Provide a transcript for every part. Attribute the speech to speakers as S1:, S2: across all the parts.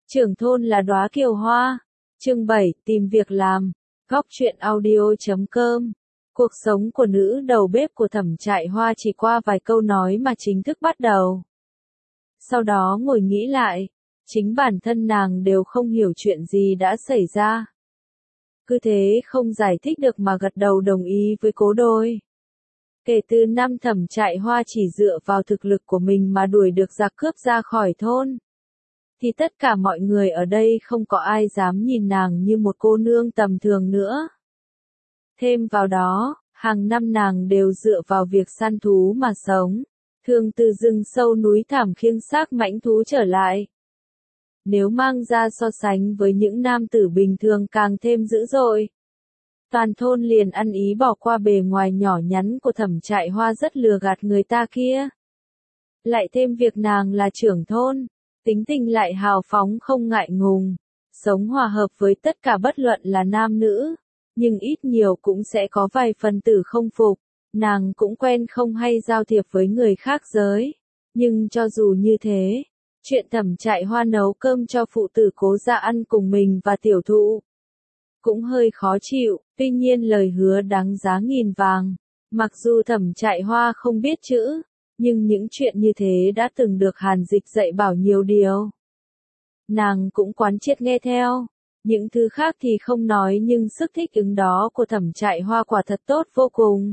S1: Trưởng thôn là đóa kiều hoa. Chương 7, tìm việc làm. Góc truyện audio.com. Cuộc sống của nữ đầu bếp của Thẩm Trại Hoa chỉ qua vài câu nói mà chính thức bắt đầu. Sau đó ngồi nghĩ lại, chính bản thân nàng đều không hiểu chuyện gì đã xảy ra. Cứ thế không giải thích được mà gật đầu đồng ý với Cố Đôi. Kể từ năm Thẩm Trại Hoa chỉ dựa vào thực lực của mình mà đuổi được giặc cướp ra khỏi thôn, thì tất cả mọi người ở đây không có ai dám nhìn nàng như một cô nương tầm thường nữa. Thêm vào đó, hàng năm nàng đều dựa vào việc săn thú mà sống, thường từ rừng sâu núi thẳm khiêng xác mãnh thú trở lại. Nếu mang ra so sánh với những nam tử bình thường càng thêm dữ dội. Toàn thôn liền ăn ý bỏ qua bề ngoài nhỏ nhắn của Thẩm Trại Hoa rất lừa gạt người ta kia. Lại thêm việc nàng là trưởng thôn, tính tình lại hào phóng không ngại ngùng, sống hòa hợp với tất cả bất luận là nam nữ, nhưng ít nhiều cũng sẽ có vài phần tử không phục, nàng cũng quen không hay giao thiệp với người khác giới. Nhưng cho dù như thế, chuyện Thẩm Trại Hoa nấu cơm cho phụ tử Cố gia ăn cùng mình và tiểu thụ cũng hơi khó chịu, tuy nhiên lời hứa đáng giá nghìn vàng. Mặc dù Thẩm Trại Hoa không biết chữ, nhưng những chuyện như thế đã từng được Hàn Dịch dạy bảo nhiều điều. Nàng cũng quán triệt nghe theo. Những thứ khác thì không nói nhưng sức thích ứng đó của Thẩm Trại Hoa quả thật tốt vô cùng.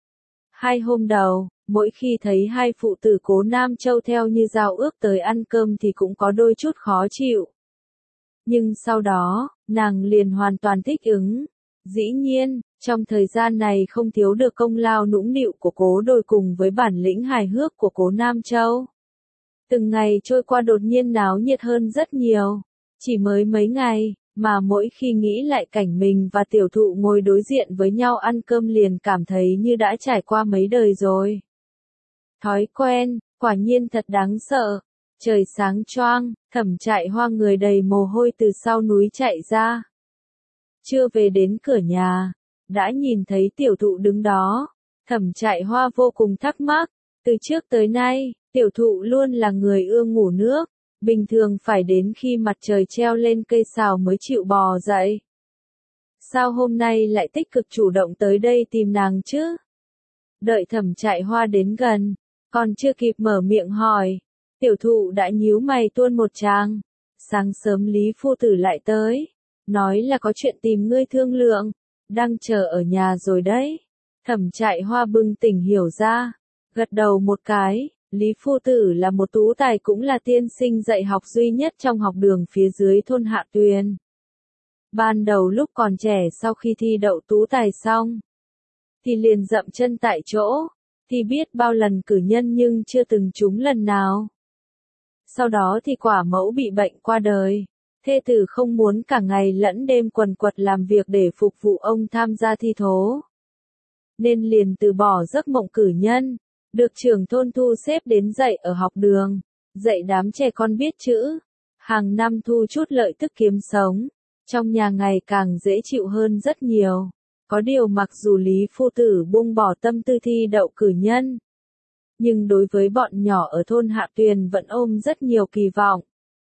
S1: 2 hôm đầu, mỗi khi thấy hai phụ tử Cố Nam Châu theo như giao ước tới ăn cơm thì cũng có đôi chút khó chịu. Nhưng sau đó, nàng liền hoàn toàn thích ứng. Dĩ nhiên, trong thời gian này không thiếu được công lao nũng nịu của Cố Đôi cùng với bản lĩnh hài hước của Cố Nam Châu. Từng ngày trôi qua đột nhiên náo nhiệt hơn rất nhiều. Chỉ mới mấy ngày, mà mỗi khi nghĩ lại cảnh mình và tiểu thụ ngồi đối diện với nhau ăn cơm liền cảm thấy như đã trải qua mấy đời rồi. Thói quen, quả nhiên thật đáng sợ. Trời sáng choang, Thẩm Trại Hoa người đầy mồ hôi từ sau núi chạy ra. Chưa về đến cửa nhà, đã nhìn thấy tiểu thụ đứng đó. Thẩm Trại Hoa vô cùng thắc mắc, từ trước tới nay, tiểu thụ luôn là người ưa ngủ nước, bình thường phải đến khi mặt trời treo lên cây sào mới chịu bò dậy. Sao hôm nay lại tích cực chủ động tới đây tìm nàng chứ? Đợi Thẩm Trại Hoa đến gần, còn chưa kịp mở miệng hỏi, tiểu thụ đã nhíu mày tuôn một tràng. Sáng sớm Lý phu tử lại tới, nói là có chuyện tìm ngươi thương lượng, đang chờ ở nhà rồi đấy. Thẩm Trại Hoa bừng tỉnh hiểu ra, gật đầu một cái. Lý phu tử là một tú tài cũng là tiên sinh dạy học duy nhất trong học đường phía dưới thôn Hạ Tuyền. Ban đầu lúc còn trẻ sau khi thi đậu tú tài xong, thì liền dậm chân tại chỗ, thì biết bao lần cử nhân nhưng chưa từng trúng lần nào. Sau đó thì quả mẫu bị bệnh qua đời, thê tử không muốn cả ngày lẫn đêm quần quật làm việc để phục vụ ông tham gia thi thố, nên liền từ bỏ giấc mộng cử nhân. Được trưởng thôn thu xếp đến dạy ở học đường, dạy đám trẻ con biết chữ, hàng năm thu chút lợi tức kiếm sống, trong nhà ngày càng dễ chịu hơn rất nhiều. Có điều mặc dù Lý phu tử buông bỏ tâm tư thi đậu cử nhân, nhưng đối với bọn nhỏ ở thôn Hạ Tuyền vẫn ôm rất nhiều kỳ vọng.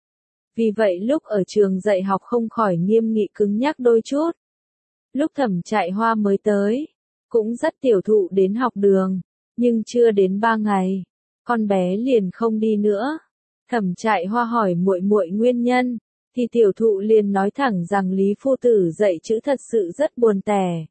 S1: Vì vậy lúc ở trường dạy học không khỏi nghiêm nghị cứng nhắc đôi chút. Lúc Thẩm Trại Hoa mới tới, cũng dắt tiểu thụ đến học đường. Nhưng chưa đến 3 ngày, con bé liền không đi nữa. Thẩm Trại Hoa hỏi muội muội nguyên nhân, thì tiểu thụ liền nói thẳng rằng Lý phu tử dạy chữ thật sự rất buồn tẻ.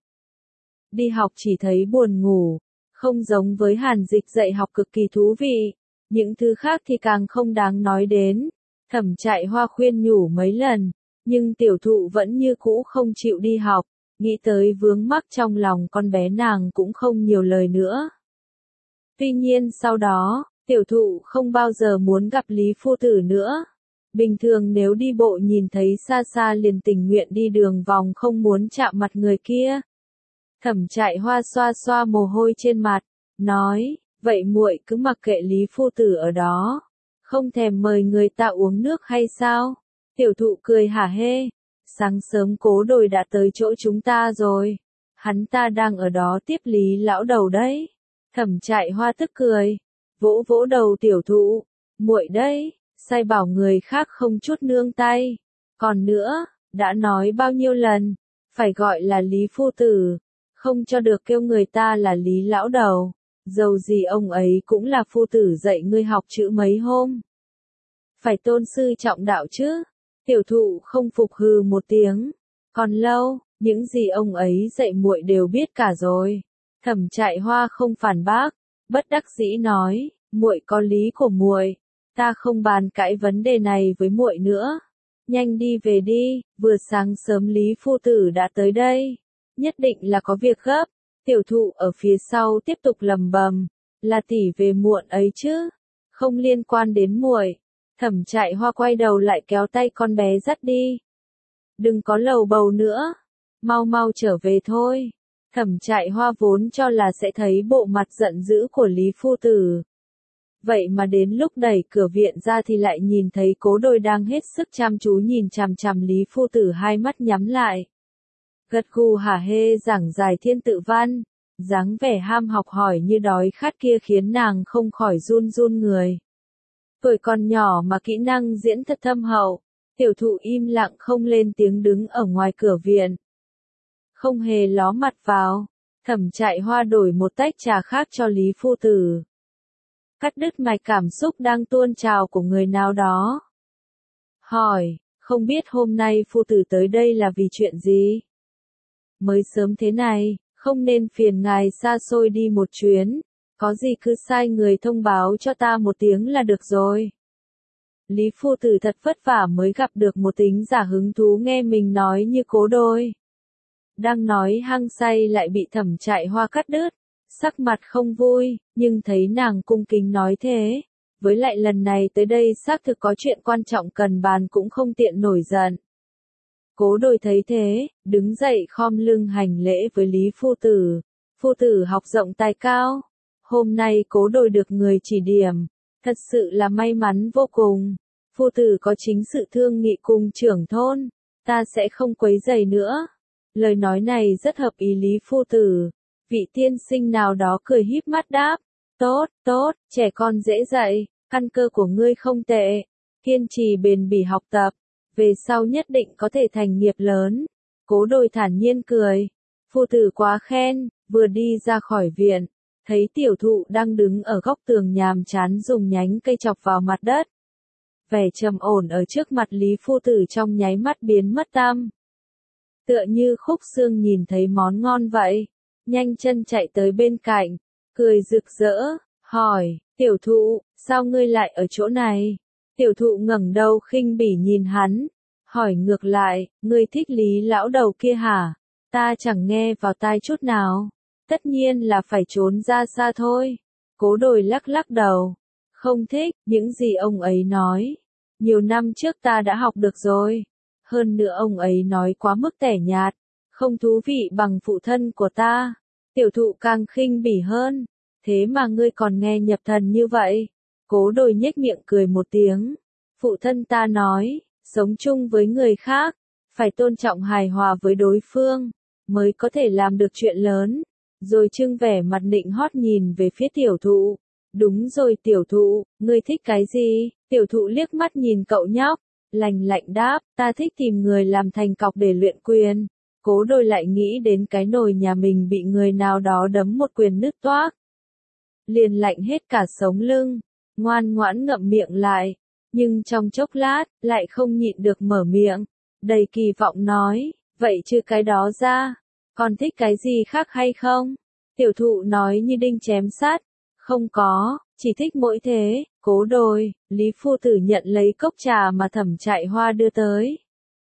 S1: Đi học chỉ thấy buồn ngủ, không giống với Hàn Dịch dạy học cực kỳ thú vị. Những thứ khác thì càng không đáng nói đến. Thẩm Trại Hoa khuyên nhủ mấy lần, nhưng tiểu thụ vẫn như cũ không chịu đi học. Nghĩ tới vướng mắc trong lòng con bé nàng cũng không nhiều lời nữa. Tuy nhiên sau đó, tiểu thụ không bao giờ muốn gặp Lý phu tử nữa. Bình thường nếu đi bộ nhìn thấy xa xa liền tình nguyện đi đường vòng không muốn chạm mặt người kia. Thẩm Trại Hoa xoa xoa mồ hôi trên mặt, nói, vậy muội cứ mặc kệ Lý phu tử ở đó, không thèm mời người ta uống nước hay sao? Tiểu thụ cười hả hê, sáng sớm Cố Đồi đã tới chỗ chúng ta rồi, hắn ta đang ở đó tiếp Lý lão đầu đấy. Thẩm Trại Hoa tức cười, vỗ vỗ đầu tiểu thụ, muội đấy, sai bảo người khác không chút nương tay. Còn nữa, đã nói bao nhiêu lần, phải gọi là Lý phu tử, không cho được kêu người ta là Lý lão đầu. Dầu gì ông ấy cũng là phu tử dạy ngươi học chữ mấy hôm. Phải tôn sư trọng đạo chứ. Tiểu thụ không phục hừ một tiếng. Còn lâu, những gì ông ấy dạy muội đều biết cả rồi. Thẩm Trại Hoa không phản bác, bất đắc dĩ nói, muội có lý của muội, ta không bàn cãi vấn đề này với muội nữa. Nhanh đi về đi, vừa sáng sớm Lý phu tử đã tới đây, nhất định là có việc gấp. Tiểu thụ ở phía sau tiếp tục lầm bầm, là tỷ về muộn ấy chứ, không liên quan đến muội. Thẩm Trại Hoa quay đầu lại kéo tay con bé dắt đi. Đừng có lầu bầu nữa, mau mau trở về thôi. Thẩm Trại Hoa vốn cho là sẽ thấy bộ mặt giận dữ của Lý phu tử. Vậy mà đến lúc đẩy cửa viện ra thì lại nhìn thấy Cố Đôi đang hết sức chăm chú nhìn chằm chằm Lý phu tử, hai mắt nhắm lại. Gật gù hả hê giảng giải thiên tự văn, dáng vẻ ham học hỏi như đói khát kia khiến nàng không khỏi run run người. Tuổi còn nhỏ mà kỹ năng diễn thật thâm hậu, tiểu thụ im lặng không lên tiếng đứng ở ngoài cửa viện. Không hề ló mặt vào, Thẩm Trại Hoa đổi một tách trà khác cho Lý phu tử. Cắt đứt mạch cảm xúc đang tuôn trào của người nào đó. Hỏi, không biết hôm nay phu tử tới đây là vì chuyện gì? Mới sớm thế này, không nên phiền ngài xa xôi đi một chuyến, có gì cứ sai người thông báo cho ta một tiếng là được rồi. Lý phu tử thật vất vả mới gặp được một tính giả hứng thú nghe mình nói như Cố Đôi. Đang nói hăng say lại bị Thẩm Trại Hoa cắt đứt, sắc mặt không vui, nhưng thấy nàng cung kính nói thế. Với lại lần này tới đây xác thực có chuyện quan trọng cần bàn cũng không tiện nổi giận. Cố Đôi thấy thế, đứng dậy khom lưng hành lễ với Lý phu tử. Phu tử học rộng tài cao. Hôm nay Cố Đôi được người chỉ điểm, thật sự là may mắn vô cùng. Phu tử có chính sự thương nghị cùng trưởng thôn, ta sẽ không quấy rầy nữa. Lời nói này rất hợp ý Lý phu tử. Vị tiên sinh nào đó cười híp mắt đáp, tốt, tốt, trẻ con dễ dạy, căn cơ của ngươi không tệ, kiên trì bền bỉ học tập, về sau nhất định có thể thành nghiệp lớn. Cố Đôi thản nhiên cười, phu tử quá khen, vừa đi ra khỏi viện, thấy tiểu thụ đang đứng ở góc tường nhàm chán dùng nhánh cây chọc vào mặt đất. Vẻ trầm ổn ở trước mặt Lý phu tử trong nháy mắt biến mất tăm. Tựa như khúc xương nhìn thấy món ngon vậy, nhanh chân chạy tới bên cạnh, cười rực rỡ, hỏi, tiểu thụ, sao ngươi lại ở chỗ này? Tiểu thụ ngẩng đầu khinh bỉ nhìn hắn, hỏi ngược lại, ngươi thích Lý lão đầu kia hả? Ta chẳng nghe vào tai chút nào, tất nhiên là phải trốn ra xa thôi. Cố Đôi lắc lắc đầu, không thích, những gì ông ấy nói. Nhiều năm trước ta đã học được rồi. Hơn nữa ông ấy nói quá mức tẻ nhạt, không thú vị bằng phụ thân của ta. Tiểu thụ càng khinh bỉ hơn, thế mà ngươi còn nghe nhập thần như vậy. Cố Đôi nhếch miệng cười một tiếng. Phụ thân ta nói, sống chung với người khác, phải tôn trọng hài hòa với đối phương, mới có thể làm được chuyện lớn. Rồi trưng vẻ mặt nịnh hót nhìn về phía tiểu thụ. Đúng rồi tiểu thụ, ngươi thích cái gì? Tiểu thụ liếc mắt nhìn cậu nhóc, lành lạnh đáp, ta thích tìm người làm thành cọc để luyện quyền. Cố Đôi lại nghĩ đến cái nồi nhà mình bị người nào đó đấm một quyền nứt toác. Liền lạnh hết cả sống lưng, ngoan ngoãn ngậm miệng lại, nhưng trong chốc lát, lại không nhịn được mở miệng, đầy kỳ vọng nói, vậy chứ cái đó ra, còn thích cái gì khác hay không? Tiểu thụ nói như đinh chém sắt, không có, chỉ thích mỗi thế. Cố Đôi, Lý phu tử nhận lấy cốc trà mà Thẩm Trại Hoa đưa tới.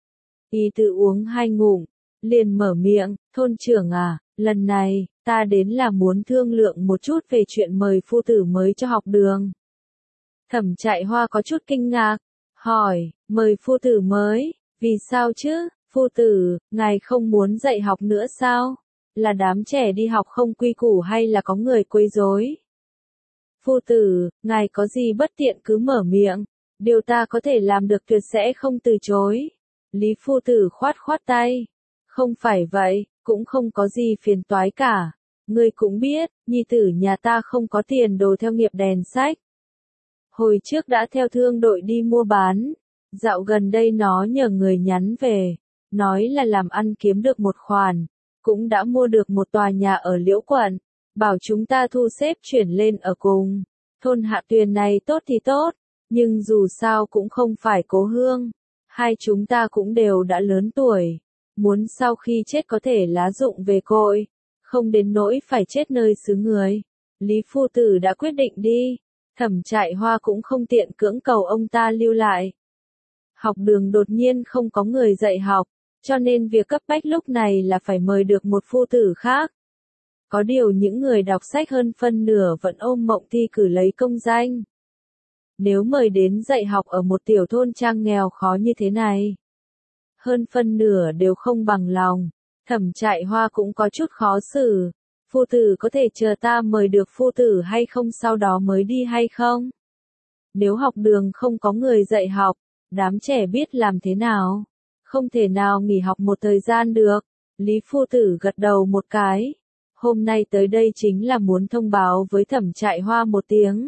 S1: Y tự uống 2 ngụm, liền mở miệng, thôn trưởng à, lần này, ta đến là muốn thương lượng một chút về chuyện mời phu tử mới cho học đường. Thẩm Trại Hoa có chút kinh ngạc, hỏi, mời phu tử mới, vì sao chứ, phu tử, ngài không muốn dạy học nữa sao? Là đám trẻ đi học không quy củ hay là có người quấy rối? Phu tử, ngài có gì bất tiện cứ mở miệng, điều ta có thể làm được tuyệt sẽ không từ chối. Lý phu tử khoát khoát tay, không phải vậy, cũng không có gì phiền toái cả. Ngươi cũng biết, nhi tử nhà ta không có tiền đồ theo nghiệp đèn sách. Hồi trước đã theo thương đội đi mua bán, dạo gần đây nó nhờ người nhắn về, nói là làm ăn kiếm được một khoản, cũng đã mua được một tòa nhà ở Liễu Quận, bảo chúng ta thu xếp chuyển lên ở cùng. Thôn Hạ Tuyền này tốt thì tốt, nhưng dù sao cũng không phải cố hương, hai chúng ta cũng đều đã lớn tuổi, muốn sau khi chết có thể lá dụng về cội, không đến nỗi phải chết nơi xứ người. Lý phu tử đã quyết định đi, Thẩm Trại Hoa cũng không tiện cưỡng cầu ông ta lưu lại. Học đường đột nhiên không có người dạy học, cho nên việc cấp bách lúc này là phải mời được một phu tử khác. Có điều những người đọc sách hơn phân nửa vẫn ôm mộng thi cử lấy công danh. Nếu mời đến dạy học ở một tiểu thôn trang nghèo khó như thế này, hơn phân nửa đều không bằng lòng. Thẩm Trại Hoa cũng có chút khó xử. Phu tử có thể chờ ta mời được phu tử hay không sau đó mới đi hay không? Nếu học đường không có người dạy học, đám trẻ biết làm thế nào? Không thể nào nghỉ học một thời gian được. Lý phu tử gật đầu một cái. Hôm nay tới đây chính là muốn thông báo với Thẩm Trại Hoa một tiếng,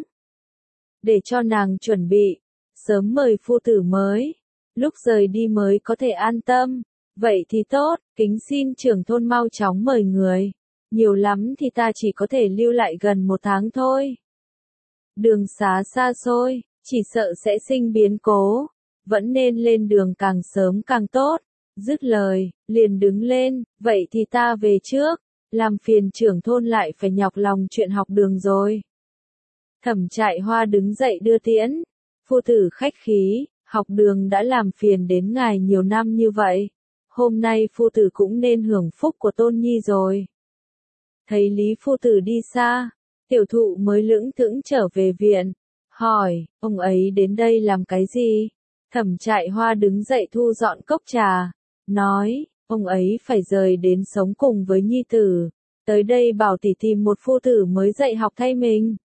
S1: để cho nàng chuẩn bị, sớm mời phu tử mới, lúc rời đi mới có thể an tâm. Vậy thì tốt, kính xin trưởng thôn mau chóng mời người. Nhiều lắm thì ta chỉ có thể lưu lại gần 1 tháng thôi. Đường xá xa xôi, chỉ sợ sẽ sinh biến cố, vẫn nên lên đường càng sớm càng tốt. Dứt lời, liền đứng lên, vậy thì ta về trước, làm phiền trưởng thôn lại phải nhọc lòng chuyện học đường rồi. Thẩm Trại Hoa đứng dậy đưa tiễn, phu tử khách khí, học đường đã làm phiền đến ngài nhiều năm như vậy, hôm nay phu tử cũng nên hưởng phúc của tôn nhi rồi. Thấy Lý phu tử đi xa, tiểu thụ mới lững thững trở về viện, hỏi, ông ấy đến đây làm cái gì? Thẩm Trại Hoa đứng dậy thu dọn cốc trà, nói, ông ấy phải rời đến sống cùng với nhi tử, tới đây bảo tỷ tìm một phu tử mới dạy học thay mình.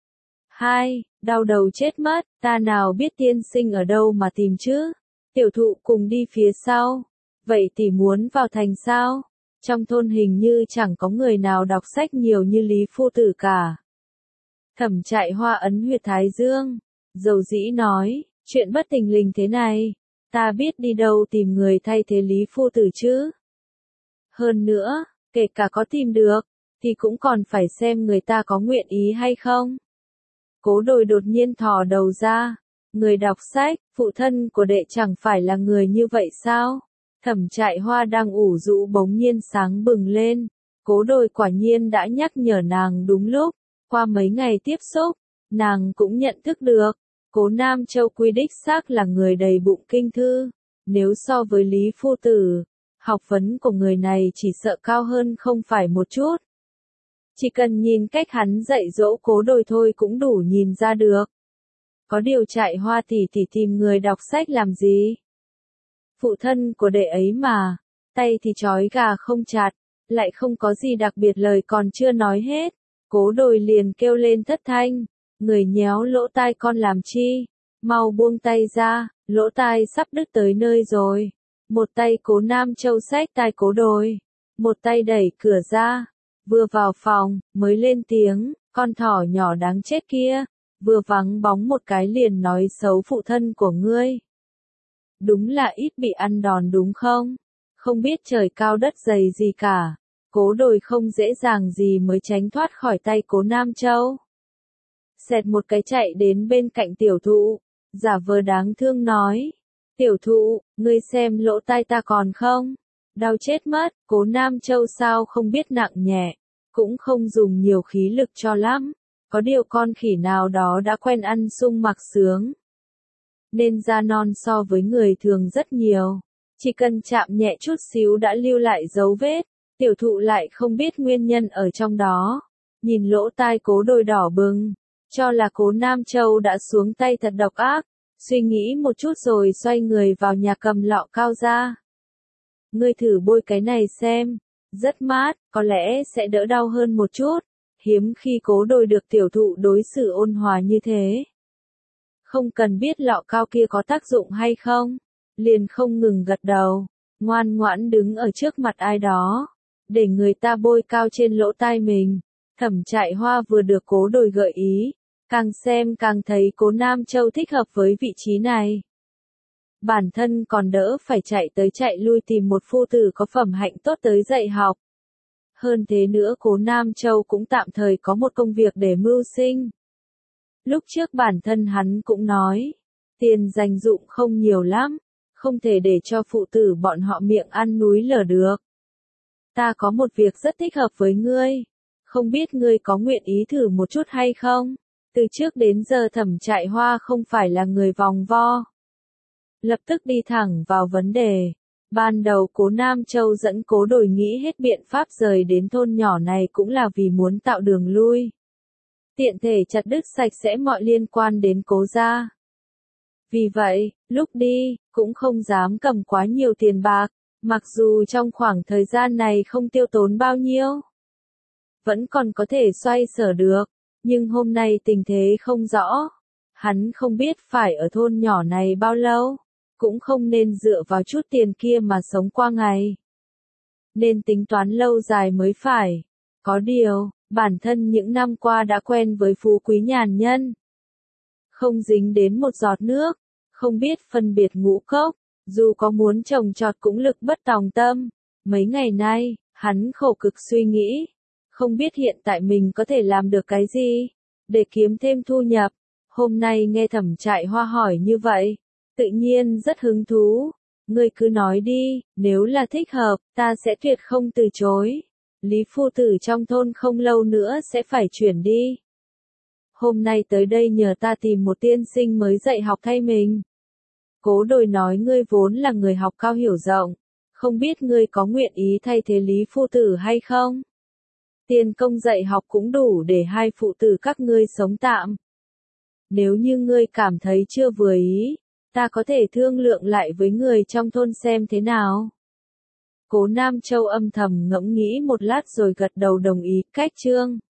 S1: Hai, đau đầu chết mất, ta nào biết tiên sinh ở đâu mà tìm chứ? Tiểu thụ cùng đi phía sau, vậy tỷ muốn vào thành sao? Trong thôn hình như chẳng có người nào đọc sách nhiều như Lý phu tử cả. Thẩm Trại Hoa ấn huyệt thái dương, dầu dĩ nói, chuyện bất tình lình thế này, ta biết đi đâu tìm người thay thế Lý phu tử chứ. Hơn nữa, kể cả có tìm được, thì cũng còn phải xem người ta có nguyện ý hay không. Cố Đồi đột nhiên thò đầu ra, người đọc sách, phụ thân của đệ chẳng phải là người như vậy sao? Thẩm Trại Hoa đang ủ rũ bỗng nhiên sáng bừng lên, Cố Đồi quả nhiên đã nhắc nhở nàng đúng lúc, qua mấy ngày tiếp xúc, nàng cũng nhận thức được, Cố Nam Châu Quy đích xác là người đầy bụng kinh thư, nếu so với Lý phu tử, học vấn của người này chỉ sợ cao hơn không phải một chút. Chỉ cần nhìn cách hắn dạy dỗ Cố Đồi thôi cũng đủ nhìn ra được. Có điều Trại Hoa tỷ tỷ tìm người đọc sách làm gì? Phụ thân của đệ ấy mà, tay thì trói gà không chặt, lại không có gì đặc biệt lời còn chưa nói hết. Cố Đồi liền kêu lên thất thanh, người nhéo lỗ tai con làm chi? Mau buông tay ra, lỗ tai sắp đứt tới nơi rồi. Một tay Cố Nam Châu xách tai Cố Đồi, một tay đẩy cửa ra. Vừa vào phòng, mới lên tiếng, con thỏ nhỏ đáng chết kia, vừa vắng bóng một cái liền nói xấu phụ thân của ngươi. Đúng là ít bị ăn đòn đúng không? Không biết trời cao đất dày gì cả. Cố Đồi không dễ dàng gì mới tránh thoát khỏi tay Cố Nam Châu. Xẹt một cái chạy đến bên cạnh tiểu thụ, giả vờ đáng thương nói. Tiểu thụ, ngươi xem lỗ tai ta còn không? Đau chết mất, Cố Nam Châu sao không biết nặng nhẹ, cũng không dùng nhiều khí lực cho lắm. Có điều con khỉ nào đó đã quen ăn sung mặc sướng, nên da non so với người thường rất nhiều. Chỉ cần chạm nhẹ chút xíu đã lưu lại dấu vết, tiểu thụ lại không biết nguyên nhân ở trong đó. Nhìn lỗ tai Cố Đồi đỏ bừng, cho là Cố Nam Châu đã xuống tay thật độc ác, suy nghĩ một chút rồi xoay người vào nhà cầm lọ cao ra. Ngươi thử bôi cái này xem, rất mát, có lẽ sẽ đỡ đau hơn một chút. Hiếm khi Cố Đồi được tiểu thụ đối xử ôn hòa như thế. Không cần biết lọ cao kia có tác dụng hay không, liền không ngừng gật đầu, ngoan ngoãn đứng ở trước mặt ai đó, để người ta bôi cao trên lỗ tai mình. Thẩm Trại Hoa vừa được Cố Đồi gợi ý, Càng xem càng thấy Cố Nam Châu thích hợp với vị trí này. Bản thân còn đỡ phải chạy tới chạy lui tìm một phu tử có phẩm hạnh tốt tới dạy học. Hơn thế nữa Cố Nam Châu cũng tạm thời có một công việc để mưu sinh. Lúc trước bản thân hắn cũng nói, tiền dành dụm không nhiều lắm, không thể để cho phụ tử bọn họ miệng ăn núi lở được. Ta có một việc rất thích hợp với ngươi, không biết ngươi có nguyện ý thử một chút hay không? Từ trước đến giờ Thẩm Trại Hoa không phải là người vòng vo. Lập tức đi thẳng vào vấn đề. Ban đầu Cố Nam Châu dẫn Cố Đồi nghĩ hết biện pháp rời đến thôn nhỏ này cũng là vì muốn tạo đường lui. Tiện thể chặt đứt sạch sẽ mọi liên quan đến Cố gia. Vì vậy, lúc đi, cũng không dám cầm quá nhiều tiền bạc, mặc dù trong khoảng thời gian này không tiêu tốn bao nhiêu. Vẫn còn có thể xoay sở được, nhưng hôm nay tình thế không rõ. Hắn không biết phải ở thôn nhỏ này bao lâu, cũng không nên dựa vào chút tiền kia mà sống qua ngày. Nên tính toán lâu dài mới phải. Có điều, bản thân những năm qua đã quen với phú quý nhàn nhân. Không dính đến một giọt nước, không biết phân biệt ngũ cốc, dù có muốn trồng trọt cũng lực bất tòng tâm. Mấy ngày nay, hắn khổ cực suy nghĩ, không biết hiện tại mình có thể làm được cái gì, để kiếm thêm thu nhập. Hôm nay nghe Thẩm Trại Hoa hỏi như vậy, tự nhiên rất hứng thú. Ngươi cứ nói đi, nếu là thích hợp, ta sẽ tuyệt không từ chối. Lý phu tử trong thôn không lâu nữa sẽ phải chuyển đi. Hôm nay tới đây nhờ ta tìm một tiên sinh mới dạy học thay mình. Cố Đồi nói ngươi vốn là người học cao hiểu rộng, không biết ngươi có nguyện ý thay thế Lý phu tử hay không? Tiền công dạy học cũng đủ để hai phụ tử các ngươi sống tạm. Nếu như ngươi cảm thấy chưa vừa ý, ta có thể thương lượng lại với người trong thôn xem thế nào. Cố Nam Châu âm thầm ngẫm nghĩ một lát rồi gật đầu đồng ý. Cách chương